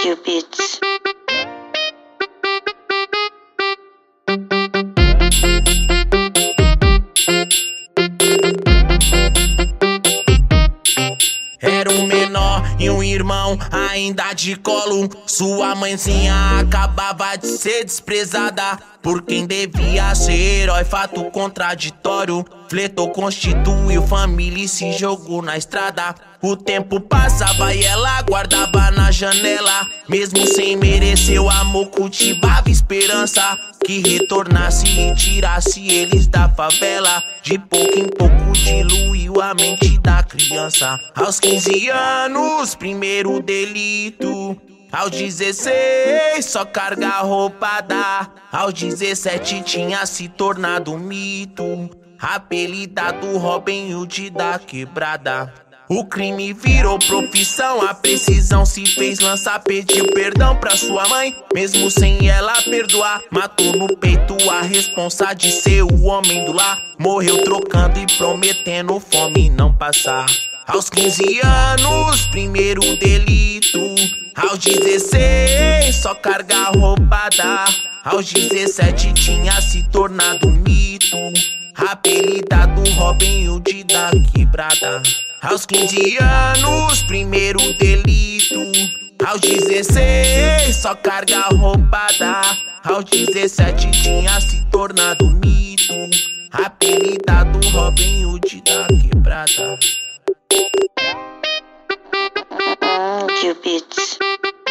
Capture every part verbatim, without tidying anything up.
Beats. Era um menor e um irmão ainda de colo. Sua mãezinha acabava de ser desprezada por quem devia ser herói, fato contraditório. Fletou, constituiu família e se jogou na estrada. O tempo passava e ela guardava na janela. Mesmo sem merecer o amor, cultivava esperança que retornasse e tirasse eles da favela. De pouco em pouco diluiu a mente da criança. Aos quinze anos, primeiro delito. Aos dezesseis, só carga roubada. Aos dezessete tinha se tornado um mito, apelidado Robin Hood da quebrada. O crime virou profissão, a precisão se fez lançar. Pediu perdão pra sua mãe, mesmo sem ela perdoar. Matou no peito a responsa de ser o homem do lar. Morreu trocando e prometendo fome não passar. Aos quinze anos, primeiro delito. Aos dezesseis, só carga roubada. Aos dezessete tinha se tornado um mito, apelidado Robin Hood da quebrada. Aos quinze anos, primeiro delito. Aos dezesseis, só carga roubada. Aos dezessete tinha se tornado um mito, apelidado Robin Hood da quebrada. Beats.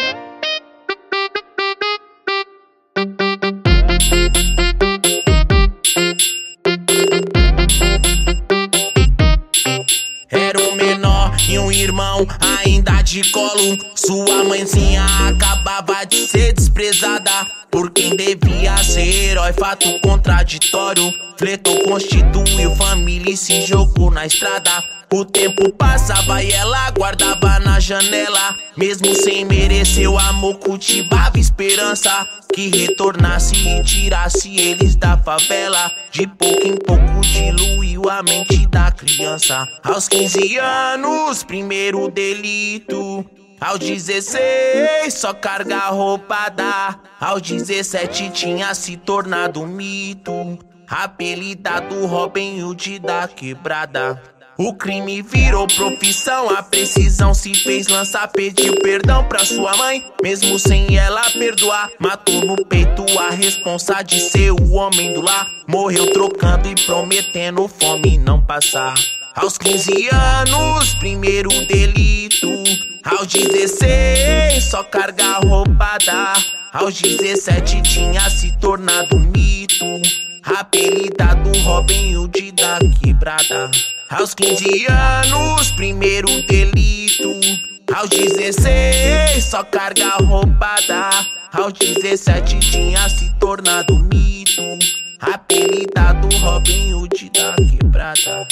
Era um menor e um irmão ainda de colo. Sua mãezinha acabava de ser desprezada por quem devia ser herói, fato contraditório. Fletou, constituiu família e se jogou na estrada. O tempo passava e ela guardava na janela. Mesmo sem merecer o amor, cultivava esperança que retornasse e tirasse eles da favela. De pouco em pouco diluiu a mente da criança. Aos quinze anos, primeiro delito. Aos dezesseis, só carga roubada. Aos dezessete tinha se tornado um mito, apelidado Robin Hood da quebrada. O crime virou profissão, a precisão se fez lançar. Pediu perdão pra sua mãe, mesmo sem ela perdoar. Matou no peito a responsa de ser o homem do lar. Morreu trocando e prometendo fome não passar. Aos quinze anos, primeiro delito. Aos dezesseis, só carga roubada. Aos dezessete tinha se tornado um mito, apelidado Robin Hood da quebrada. Aos quinze anos, primeiro delito. Aos dezesseis, só carga roubada. Aos dezessete tinha se tornado um mito, apelidado Robin Hood da quebrada.